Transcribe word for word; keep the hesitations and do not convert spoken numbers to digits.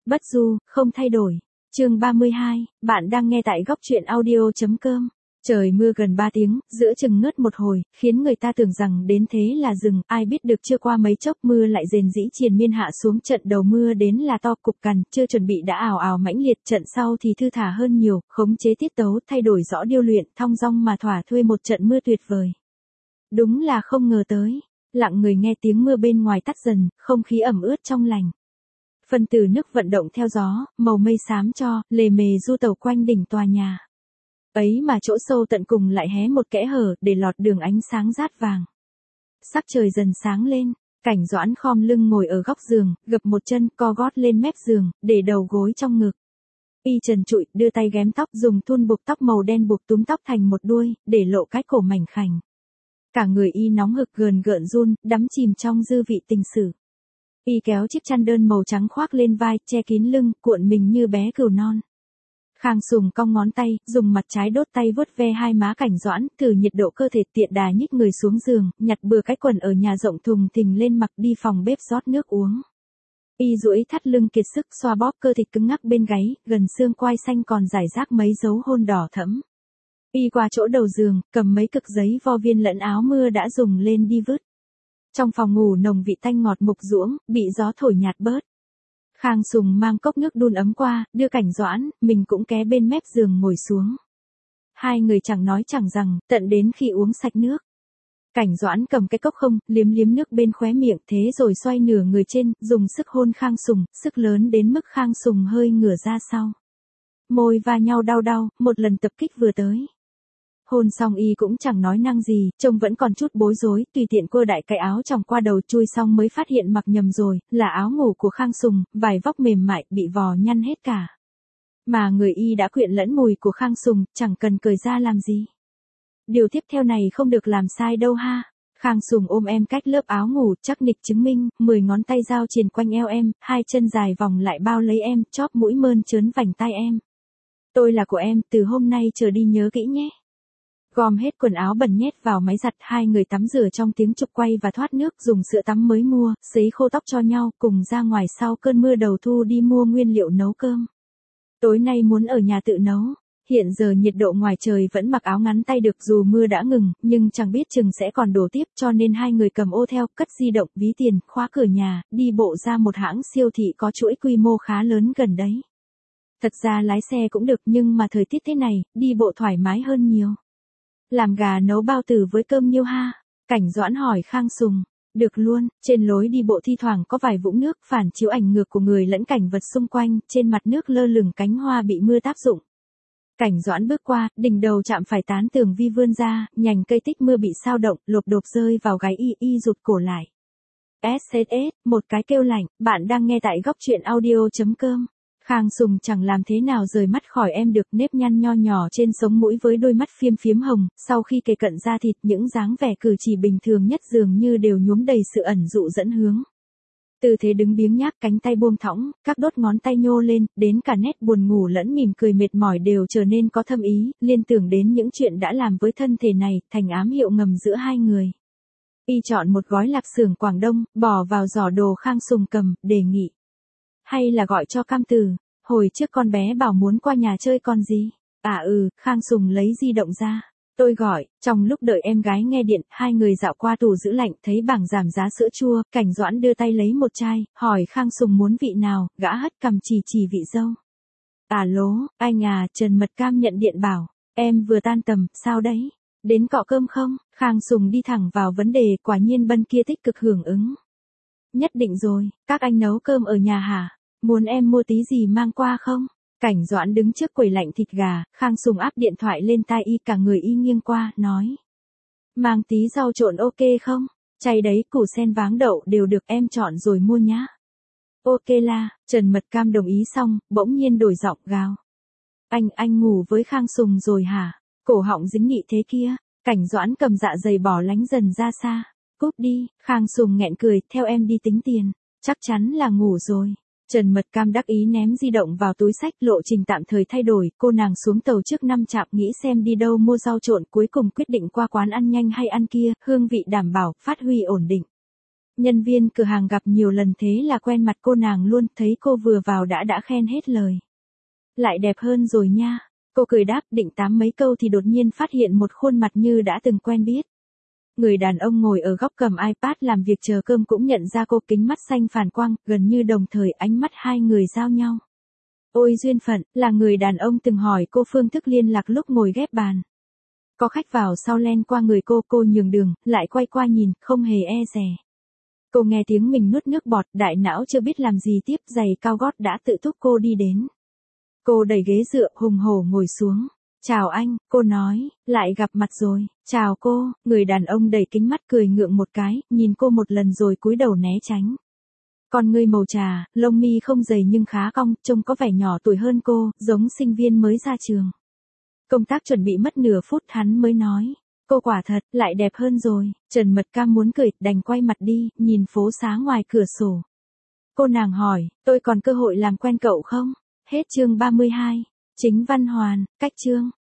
Bất du, không thay đổi. Chương ba mươi hai, bạn đang nghe tại góc truyện audio.com. Trời mưa gần ba tiếng, giữa chừng ngớt một hồi, khiến người ta tưởng rằng đến thế là dừng, ai biết được chưa qua mấy chốc mưa lại rền rĩ triền miên hạ xuống, trận đầu mưa đến là to cục cằn, chưa chuẩn bị đã ào ào mãnh liệt, trận sau thì thư thả hơn nhiều, khống chế tiết tấu, thay đổi rõ điêu luyện, thong dong mà thỏa thuê một trận mưa tuyệt vời. Đúng là không ngờ tới, lặng người nghe tiếng mưa bên ngoài tắt dần, không khí ẩm ướt trong lành. Phân tử nước vận động theo gió, màu mây xám cho, lề mề du tẩu quanh đỉnh tòa nhà. Ấy mà chỗ sâu tận cùng lại hé một kẽ hở, để lọt đường ánh sáng rát vàng. Sắc trời dần sáng lên, Cảnh Doãn khom lưng ngồi ở góc giường, gập một chân, co gót lên mép giường, để đầu gối trong ngực. Y trần trụi, đưa tay ghém tóc, dùng thun buộc tóc màu đen buộc túm tóc thành một đuôi, để lộ cái cổ mảnh khảnh. Cả người y nóng hực gờn gợn run, đắm chìm trong dư vị tình sử. Y kéo chiếc chăn đơn màu trắng khoác lên vai, che kín lưng, cuộn mình như bé cừu non. Khang Sùng cong ngón tay, dùng mặt trái đốt tay vuốt ve hai má Cảnh Doãn, thử nhiệt độ cơ thể, tiện đà nhích người xuống giường, nhặt bừa cái quần ở nhà rộng thùng thình lên mặc, đi phòng bếp rót nước uống. Y duỗi thắt lưng kiệt sức, xoa bóp cơ thịt cứng ngắc bên gáy, gần xương quai xanh còn rải rác mấy dấu hôn đỏ thẫm. Y qua chỗ đầu giường, cầm mấy cực giấy vo viên lẫn áo mưa đã dùng lên đi vứt. Trong phòng ngủ nồng vị tanh ngọt mục ruỗng, bị gió thổi nhạt bớt. Khang Sùng mang cốc nước đun ấm qua, đưa Cảnh Doãn, mình cũng ké bên mép giường ngồi xuống. Hai người chẳng nói chẳng rằng, tận đến khi uống sạch nước. Cảnh Doãn cầm cái cốc không, liếm liếm nước bên khóe miệng, thế rồi xoay nửa người trên, dùng sức hôn Khang Sùng, sức lớn đến mức Khang Sùng hơi ngửa ra sau. Môi va nhau đau đau, một lần tập kích vừa tới. Hôn xong y cũng chẳng nói năng gì, trông vẫn còn chút bối rối, tùy tiện cô đại cái áo choàng qua đầu chui xong mới phát hiện mặc nhầm rồi, là áo ngủ của Khang Sùng, vải vóc mềm mại, bị vò nhăn hết cả. Mà người y đã quyện lẫn mùi của Khang Sùng, chẳng cần cởi ra làm gì. Điều tiếp theo này không được làm sai đâu ha. Khang Sùng ôm em cách lớp áo ngủ, chắc nịch chứng minh, mười ngón tay dao triền quanh eo em, hai chân dài vòng lại bao lấy em, chóp mũi mơn trớn vành tai em. Tôi là của em, từ hôm nay trở đi nhớ kỹ nhé. Gom hết quần áo bẩn nhét vào máy giặt, hai người tắm rửa trong tiếng chụp quay và thoát nước, dùng sữa tắm mới mua, sấy khô tóc cho nhau, cùng ra ngoài sau cơn mưa đầu thu đi mua nguyên liệu nấu cơm. Tối nay muốn ở nhà tự nấu. Hiện giờ nhiệt độ ngoài trời vẫn mặc áo ngắn tay được, dù mưa đã ngừng, nhưng chẳng biết chừng sẽ còn đổ tiếp, cho nên hai người cầm ô theo, cất di động, ví tiền, khóa cửa nhà, đi bộ ra một hãng siêu thị có chuỗi quy mô khá lớn gần đấy. Thật ra lái xe cũng được, nhưng mà thời tiết thế này, đi bộ thoải mái hơn nhiều. Làm gà nấu bao tử với cơm nhiêu ha? Cảnh Doãn hỏi Khang Sùng. Được luôn, trên lối đi bộ thi thoảng có vài vũng nước, phản chiếu ảnh ngược của người lẫn cảnh vật xung quanh, trên mặt nước lơ lửng cánh hoa bị mưa tác dụng. Cảnh Doãn bước qua, đỉnh đầu chạm phải tán tường vi vươn ra, nhành cây tích mưa bị sao động, lộp độp rơi vào gáy y, y rụt cổ lại. ét ét ét, một cái kêu lạnh, bạn đang nghe tại góc truyện audio.com. Khang Sùng chẳng làm thế nào rời mắt khỏi em được, nếp nhăn nho nhỏ trên sống mũi với đôi mắt phiếm phiếm hồng, sau khi kề cận da thịt những dáng vẻ cử chỉ bình thường nhất dường như đều nhuốm đầy sự ẩn dụ dẫn hướng. Tư thế đứng biếng nhác, cánh tay buông thõng, các đốt ngón tay nhô lên, đến cả nét buồn ngủ lẫn mỉm cười mệt mỏi đều trở nên có thâm ý, liên tưởng đến những chuyện đã làm với thân thể này, thành ám hiệu ngầm giữa hai người. Y chọn một gói lạp xưởng Quảng Đông, bỏ vào giỏ đồ Khang Sùng cầm, đề nghị. Hay là gọi cho Cam Từ, hồi trước con bé bảo muốn qua nhà chơi còn gì. À ừ, Khang Sùng lấy di động ra. Tôi gọi, trong lúc đợi em gái nghe điện, hai người dạo qua tủ giữ lạnh, thấy bảng giảm giá sữa chua, Cảnh Doãn đưa tay lấy một chai, hỏi Khang Sùng muốn vị nào, gã hất cằm chỉ chỉ vị dâu. À lố, anh à, Trần Mật Cam nhận điện bảo, em vừa tan tầm, sao đấy? Đến cọ cơm không? Khang Sùng đi thẳng vào vấn đề, quả nhiên bên kia tích cực hưởng ứng. Nhất định rồi, các anh nấu cơm ở nhà hả? Muốn em mua tí gì mang qua không? Cảnh Doãn đứng trước quầy lạnh thịt gà, Khang Sùng áp điện thoại lên tai y, cả người y nghiêng qua, nói. Mang tí rau trộn ok không? Chay đấy, củ sen váng đậu đều được, em chọn rồi mua nhá. Ok la, Trần Mật Cam đồng ý xong, bỗng nhiên đổi giọng gào. Anh, anh ngủ với Khang Sùng rồi hả? Cổ họng dính nghị thế kia. Cảnh Doãn cầm dạ dày bỏ lánh dần ra xa. Cúp đi, Khang Sùng nghẹn cười, theo em đi tính tiền. Chắc chắn là ngủ rồi. Trần Mật Cam đắc ý ném di động vào túi sách, lộ trình tạm thời thay đổi, cô nàng xuống tàu trước năm trạm nghĩ xem đi đâu mua rau trộn, cuối cùng quyết định qua quán ăn nhanh hay ăn kia, hương vị đảm bảo, phát huy ổn định. Nhân viên cửa hàng gặp nhiều lần thế là quen mặt cô nàng luôn, thấy cô vừa vào đã đã khen hết lời. Lại đẹp hơn rồi nha. Cô cười đáp định tám mấy câu thì đột nhiên phát hiện một khuôn mặt như đã từng quen biết. Người đàn ông ngồi ở góc cầm iPad làm việc chờ cơm cũng nhận ra cô, kính mắt xanh phản quang, gần như đồng thời ánh mắt hai người giao nhau. Ôi duyên phận, là người đàn ông từng hỏi cô phương thức liên lạc lúc ngồi ghép bàn. Có khách vào sau len qua người cô, cô nhường đường, lại quay qua nhìn, không hề e dè. Cô nghe tiếng mình nuốt nước bọt, đại não chưa biết làm gì tiếp, giày cao gót đã tự thúc cô đi đến. Cô đẩy ghế dựa, hùng hổ ngồi xuống. Chào anh, cô nói, lại gặp mặt rồi. Chào cô, người đàn ông đẩy kính mắt cười ngượng một cái, nhìn cô một lần rồi cúi đầu né tránh. Con ngươi màu trà, lông mi không dày nhưng khá cong, trông có vẻ nhỏ tuổi hơn cô, giống sinh viên mới ra trường. Công tác chuẩn bị mất nửa phút hắn mới nói. Cô quả thật, lại đẹp hơn rồi. Trần Mật Cam muốn cười, đành quay mặt đi, nhìn phố xá ngoài cửa sổ. Cô nàng hỏi, tôi còn cơ hội làm quen cậu không? Hết chương ba mươi hai. Chính văn hoàn, cách chương.